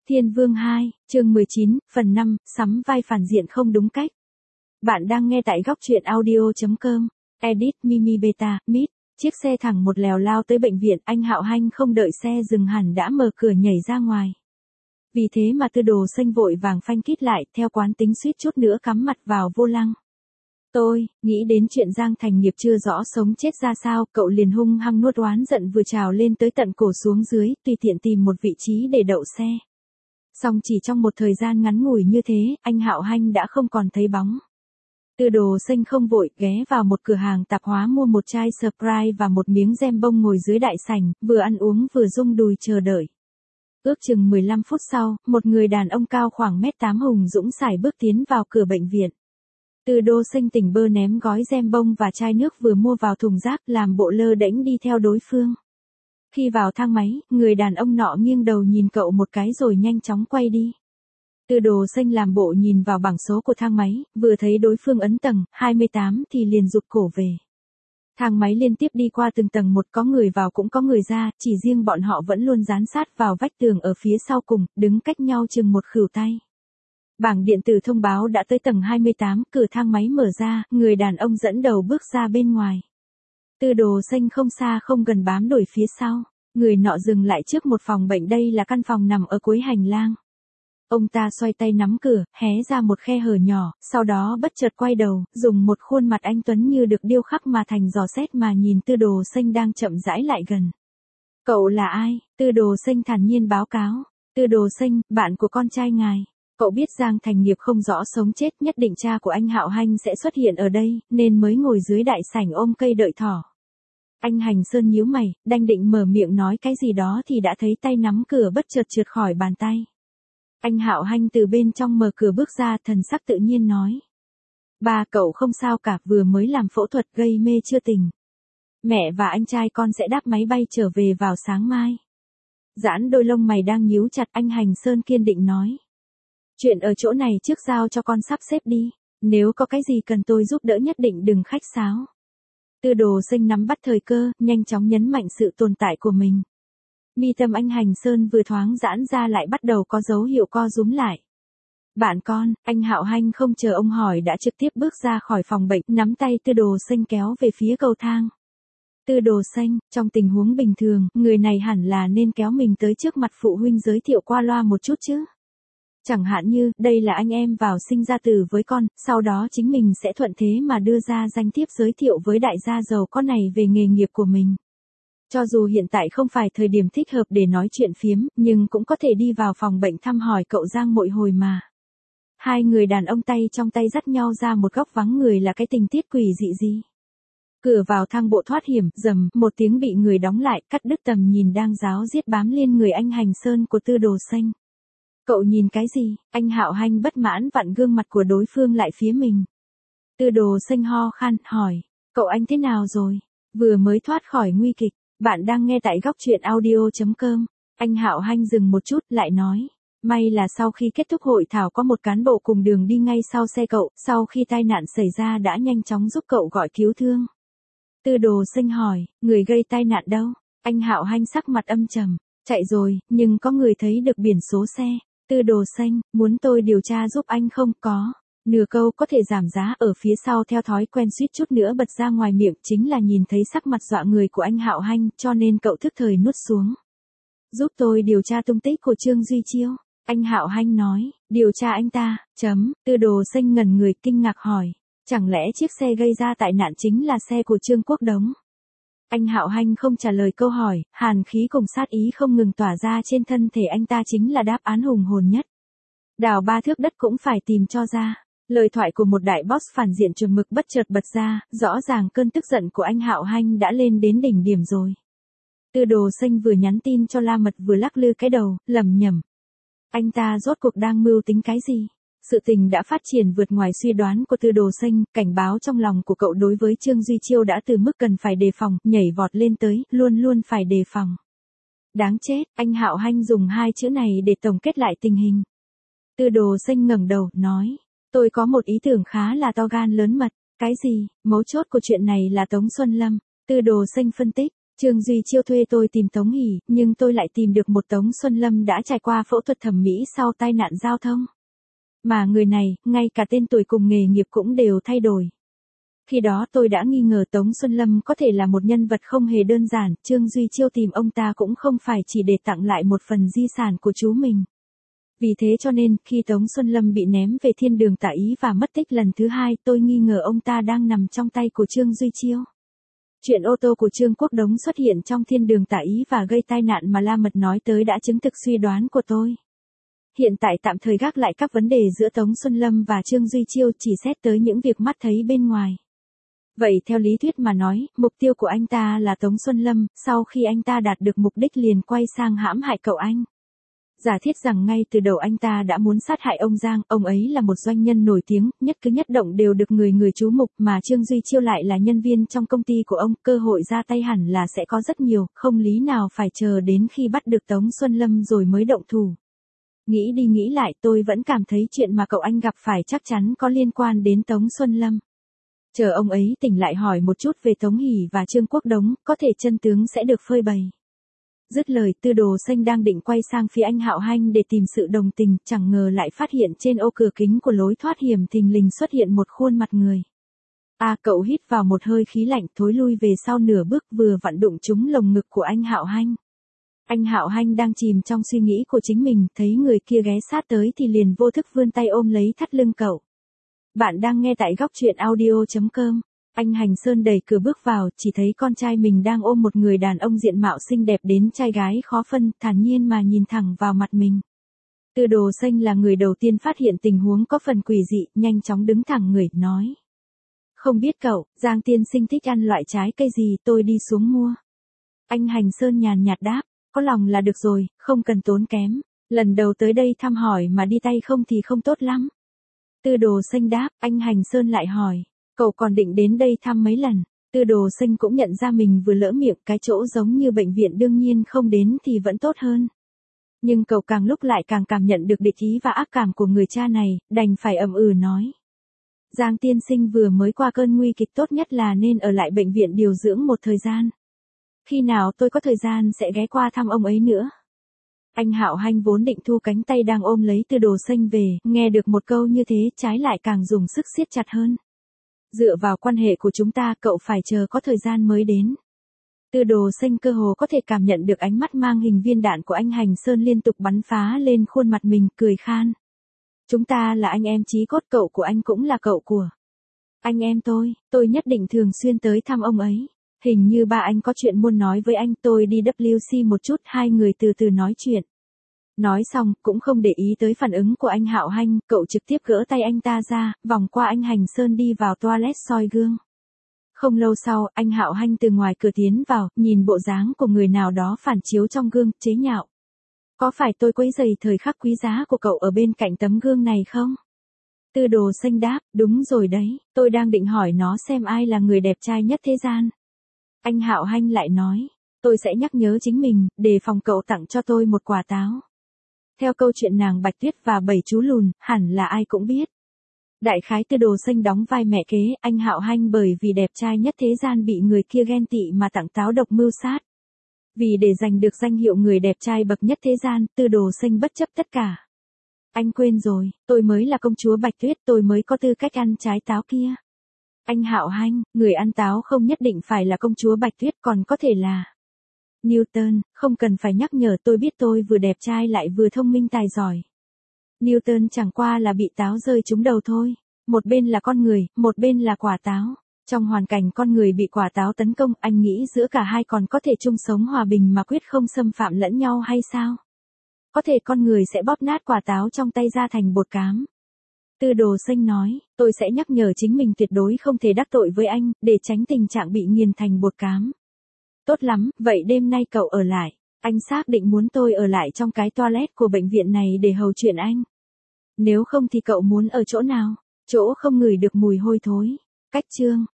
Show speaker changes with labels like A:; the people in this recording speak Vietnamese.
A: Thiên Vương 2, chương 19, phần 5, sắm vai phản diện không đúng cách. Bạn đang nghe tại góc truyện audio.com. Edit Mimi Beta, Mít. Chiếc xe thẳng một lèo lao tới bệnh viện, anh Hạo Hanh không đợi xe dừng hẳn đã mở cửa nhảy ra ngoài. Vì thế mà Tư Đồ Xanh vội vàng phanh kít lại, theo quán tính suýt chút nữa cắm mặt vào vô lăng. Tôi, nghĩ đến chuyện Giang Thành Nghiệp chưa rõ sống chết ra sao, cậu liền hung hăng nuốt oán giận vừa trào lên tới tận cổ xuống dưới, tùy tiện tìm một vị trí để đậu xe. Song chỉ trong một thời gian ngắn ngủi như thế, anh Hạo Hanh đã không còn thấy bóng. Tư Đồ Xanh không vội, ghé vào một cửa hàng tạp hóa mua một chai Sprite và một miếng gem bông ngồi dưới đại sảnh, vừa ăn uống vừa rung đùi chờ đợi. Ước chừng 15 phút sau, một người đàn ông cao khoảng 1m8 hùng dũng sải bước tiến vào cửa bệnh viện. Tư Đồ Xanh tỉnh bơ ném gói gem bông và chai nước vừa mua vào thùng rác, làm bộ lơ đễnh đi theo đối phương. Khi vào thang máy, người đàn ông nọ nghiêng đầu nhìn cậu một cái rồi nhanh chóng quay đi. Tư Đồ Xanh làm bộ nhìn vào bảng số của thang máy, vừa thấy đối phương ấn tầng 28 thì liền rụt cổ về. Thang máy liên tiếp đi qua từng tầng một, có người vào cũng có người ra, chỉ riêng bọn họ vẫn luôn dán sát vào vách tường ở phía sau cùng, đứng cách nhau chừng một khuỷu tay. Bảng điện tử thông báo đã tới tầng 28, cửa thang máy mở ra, người đàn ông dẫn đầu bước ra bên ngoài. Tư Đồ Xanh không xa không gần bám đuổi phía sau, người nọ dừng lại trước một phòng bệnh, đây là căn phòng nằm ở cuối hành lang. Ông ta xoay tay nắm cửa, hé ra một khe hở nhỏ, sau đó bất chợt quay đầu, dùng một khuôn mặt anh tuấn như được điêu khắc mà thành dò xét mà nhìn Tư Đồ Xanh đang chậm rãi lại gần. Cậu là ai? Tư Đồ Xanh thản nhiên báo cáo. Tư Đồ Xanh, bạn của con trai ngài. Cậu biết Giang Thành Nghiệp không rõ sống chết, nhất định cha của anh Hạo Hanh sẽ xuất hiện ở đây, nên mới ngồi dưới đại sảnh ôm cây đợi thỏ. Anh Hành Sơn nhíu mày, đang định mở miệng nói cái gì đó thì đã thấy tay nắm cửa bất chợt trượt khỏi bàn tay. Anh Hạo Hanh từ bên trong mở cửa bước ra, thần sắc tự nhiên nói. Ba, cậu không sao cả, vừa mới làm phẫu thuật gây mê chưa tỉnh. Mẹ và anh trai con sẽ đáp máy bay trở về vào sáng mai. Giãn đôi lông mày đang nhíu chặt, anh Hành Sơn kiên định nói. Chuyện ở chỗ này trước giao cho con sắp xếp đi, nếu có cái gì cần tôi giúp đỡ nhất định đừng khách sáo. Tư Đồ Xanh nắm bắt thời cơ, nhanh chóng nhấn mạnh sự tồn tại của mình. Mi tâm anh Hành Sơn vừa thoáng giãn ra lại bắt đầu có dấu hiệu co rúm lại. Bạn con, anh Hạo Hanh không chờ ông hỏi đã trực tiếp bước ra khỏi phòng bệnh, nắm tay Tư Đồ Xanh kéo về phía cầu thang. Tư Đồ Xanh, trong tình huống bình thường, người này hẳn là nên kéo mình tới trước mặt phụ huynh giới thiệu qua loa một chút chứ. Chẳng hạn như, đây là anh em vào sinh ra tử với con, sau đó chính mình sẽ thuận thế mà đưa ra danh thiếp giới thiệu với đại gia giàu có này về nghề nghiệp của mình. Cho dù hiện tại không phải thời điểm thích hợp để nói chuyện phiếm, nhưng cũng có thể đi vào phòng bệnh thăm hỏi cậu Giang Mội hồi mà. Hai người đàn ông tay trong tay dắt nhau ra một góc vắng người là cái tình tiết quỷ dị gì. Cửa vào thang bộ thoát hiểm, rầm, một tiếng bị người đóng lại, cắt đứt tầm nhìn đang ráo riết bám lên người anh Hành Sơn của Tư Đồ Xanh. Cậu nhìn cái gì? Anh Hạo Hanh bất mãn vặn gương mặt của đối phương lại phía mình. Tư Đồ Xanh ho khan, hỏi, cậu anh thế nào rồi? Vừa mới thoát khỏi nguy kịch. Bạn đang nghe tại góc truyện audio.com. Anh Hạo Hanh dừng một chút, lại nói. May là sau khi kết thúc hội thảo có một cán bộ cùng đường đi ngay sau xe cậu, sau khi tai nạn xảy ra đã nhanh chóng giúp cậu gọi cứu thương. Tư Đồ Xanh hỏi, người gây tai nạn đâu? Anh Hạo Hanh sắc mặt âm trầm, chạy rồi, nhưng có người thấy được biển số xe. Tư Đồ Xanh, muốn tôi điều tra giúp anh không? Có. Nửa câu có thể giảm giá ở phía sau theo thói quen suýt chút nữa bật ra ngoài miệng, chính là nhìn thấy sắc mặt dọa người của anh Hạo Hanh, cho nên cậu thức thời nuốt xuống. Giúp tôi điều tra tung tích của Trương Duy Chiêu. Anh Hạo Hanh nói, điều tra anh ta, Tư Đồ Xanh ngẩn người kinh ngạc hỏi, chẳng lẽ chiếc xe gây ra tai nạn chính là xe của Trương Quốc Đống? Anh Hạo Hanh không trả lời câu hỏi, hàn khí cùng sát ý không ngừng tỏa ra trên thân thể anh ta chính là đáp án hùng hồn nhất. Đào 3 thước đất cũng phải tìm cho ra. Lời thoại của một đại boss phản diện chuẩn mực bất chợt bật ra, rõ ràng cơn tức giận của anh Hạo Hanh đã lên đến đỉnh điểm rồi. Tư Đồ Xanh vừa nhắn tin cho La Mật vừa lắc lư cái đầu, lẩm nhẩm. Anh ta rốt cuộc đang mưu tính cái gì? Sự tình đã phát triển vượt ngoài suy đoán của Tư Đồ Xanh, cảnh báo trong lòng của cậu đối với Trương Duy Chiêu đã từ mức cần phải đề phòng, nhảy vọt lên tới, luôn luôn phải đề phòng. Đáng chết, anh Hạo Hanh dùng hai chữ này để tổng kết lại tình hình. Tư Đồ Xanh ngẩng đầu, nói. Tôi có một ý tưởng khá là to gan lớn mật. Cái gì? Mấu chốt của chuyện này là Tống Xuân Lâm. Tư Đồ Xanh phân tích. Trương Duy Chiêu thuê tôi tìm Tống Hỷ, nhưng tôi lại tìm được một Tống Xuân Lâm đã trải qua phẫu thuật thẩm mỹ sau tai nạn giao thông. Mà người này, ngay cả tên tuổi cùng nghề nghiệp cũng đều thay đổi. Khi đó tôi đã nghi ngờ Tống Xuân Lâm có thể là một nhân vật không hề đơn giản, Trương Duy Chiêu tìm ông ta cũng không phải chỉ để tặng lại một phần di sản của chú mình. Vì thế cho nên, khi Tống Xuân Lâm bị ném về thiên đường tả ý và mất tích lần thứ 2, tôi nghi ngờ ông ta đang nằm trong tay của Trương Duy Chiêu. Chuyện ô tô của Trương Quốc Đống xuất hiện trong thiên đường tả ý và gây tai nạn mà La Mật nói tới đã chứng thực suy đoán của tôi. Hiện tại tạm thời gác lại các vấn đề giữa Tống Xuân Lâm và Trương Duy Chiêu, chỉ xét tới những việc mắt thấy bên ngoài. Vậy theo lý thuyết mà nói, mục tiêu của anh ta là Tống Xuân Lâm, sau khi anh ta đạt được mục đích liền quay sang hãm hại cậu anh. Giả thiết rằng ngay từ đầu anh ta đã muốn sát hại ông Giang, ông ấy là một doanh nhân nổi tiếng, nhất cử nhất động đều được người chú mục, mà Trương Duy Chiêu lại là nhân viên trong công ty của ông, cơ hội ra tay hẳn là sẽ có rất nhiều, không lý nào phải chờ đến khi bắt được Tống Xuân Lâm rồi mới động thủ. Nghĩ đi nghĩ lại, tôi vẫn cảm thấy chuyện mà cậu anh gặp phải chắc chắn có liên quan đến Tống Xuân Lâm. Chờ ông ấy tỉnh lại hỏi một chút về Tống Hỷ và Trương Quốc Đống, có thể chân tướng sẽ được phơi bày. Dứt lời, Tư Đồ Xanh đang định quay sang phía anh Hạo Hanh để tìm sự đồng tình, chẳng ngờ lại phát hiện trên ô cửa kính của lối thoát hiểm thình lình xuất hiện một khuôn mặt người. Cậu hít vào một hơi khí lạnh, thối lui về sau nửa bước, vừa vặn đụng trúng lồng ngực của anh Hạo Hanh. Anh Hạo Hanh đang chìm trong suy nghĩ của chính mình, thấy người kia ghé sát tới thì liền vô thức vươn tay ôm lấy thắt lưng cậu. Bạn đang nghe tại góc truyện audio.com. Anh Hành Sơn đẩy cửa bước vào, chỉ thấy con trai mình đang ôm một người đàn ông diện mạo xinh đẹp đến trai gái khó phân, thản nhiên mà nhìn thẳng vào mặt mình. Tư Đồ Xanh là người đầu tiên phát hiện tình huống có phần quỷ dị, nhanh chóng đứng thẳng người, nói. Không biết cậu, Giang tiên sinh thích ăn loại trái cây gì, tôi đi xuống mua. Anh Hành Sơn nhàn nhạt đáp, có lòng là được rồi, không cần tốn kém. Lần đầu tới đây thăm hỏi mà đi tay không thì không tốt lắm. Tư Đồ Xanh đáp, anh Hành Sơn lại hỏi. Cậu còn định đến đây thăm mấy lần? Tư Đồ Xanh cũng nhận ra mình vừa lỡ miệng, cái chỗ giống như bệnh viện đương nhiên không đến thì vẫn tốt hơn. Nhưng cậu càng lúc lại càng cảm nhận được địch ý và ác cảm của người cha này, đành phải ậm nói. Giang tiên sinh vừa mới qua cơn nguy kịch, tốt nhất là nên ở lại bệnh viện điều dưỡng một thời gian. Khi nào tôi có thời gian sẽ ghé qua thăm ông ấy nữa. Anh Hạo Hanh vốn định thu cánh tay đang ôm lấy Tư Đồ Xanh về, nghe được một câu như thế trái lại càng dùng sức siết chặt hơn. Dựa vào quan hệ của chúng ta, cậu phải chờ có thời gian mới đến. Tư Đồ Xanh cơ hồ có thể cảm nhận được ánh mắt mang hình viên đạn của anh Hành Sơn liên tục bắn phá lên khuôn mặt mình, cười khan. Chúng ta là anh em chí cốt, cậu của anh cũng là cậu của anh em tôi nhất định thường xuyên tới thăm ông ấy. Hình như ba anh có chuyện muốn nói với anh, tôi đi WC một chút, hai người từ từ nói chuyện. Nói xong, cũng không để ý tới phản ứng của anh Hạo Hanh, cậu trực tiếp gỡ tay anh ta ra, vòng qua anh Hành Sơn đi vào toilet soi gương. Không lâu sau, anh Hạo Hanh từ ngoài cửa tiến vào, nhìn bộ dáng của người nào đó phản chiếu trong gương, chế nhạo. Có phải tôi quấy rầy thời khắc quý giá của cậu ở bên cạnh tấm gương này không? Tư Đồ Xanh đáp, đúng rồi đấy, tôi đang định hỏi nó xem ai là người đẹp trai nhất thế gian. Anh Hạo Hanh lại nói, tôi sẽ nhắc nhớ chính mình, đề phòng cậu tặng cho tôi một quả táo. Theo câu chuyện nàng Bạch Tuyết và 7 chú lùn, hẳn là ai cũng biết. Đại khái Tư Đồ Xanh đóng vai mẹ kế, anh Hạo Hanh bởi vì đẹp trai nhất thế gian bị người kia ghen tị mà tặng táo độc mưu sát. Vì để giành được danh hiệu người đẹp trai bậc nhất thế gian, Tư Đồ Xanh bất chấp tất cả. Anh quên rồi, tôi mới là công chúa Bạch Tuyết, tôi mới có tư cách ăn trái táo kia. Anh Hạo Hanh, người ăn táo không nhất định phải là công chúa Bạch Tuyết, còn có thể là Newton, không cần phải nhắc nhở, tôi biết tôi vừa đẹp trai lại vừa thông minh tài giỏi. Newton chẳng qua là bị táo rơi trúng đầu thôi. Một bên là con người, một bên là quả táo. Trong hoàn cảnh con người bị quả táo tấn công, anh nghĩ giữa cả hai còn có thể chung sống hòa bình mà quyết không xâm phạm lẫn nhau hay sao? Có thể con người sẽ bóp nát quả táo trong tay ra thành bột cám. Tư Đồ Xanh nói, tôi sẽ nhắc nhở chính mình tuyệt đối không thể đắc tội với anh, để tránh tình trạng bị nghiền thành bột cám. Tốt lắm, vậy đêm nay cậu ở lại. Anh xác định muốn tôi ở lại trong cái toilet của bệnh viện này để hầu chuyện anh. Nếu không thì cậu muốn ở chỗ nào? Chỗ không ngửi được mùi hôi thối. Cách chương.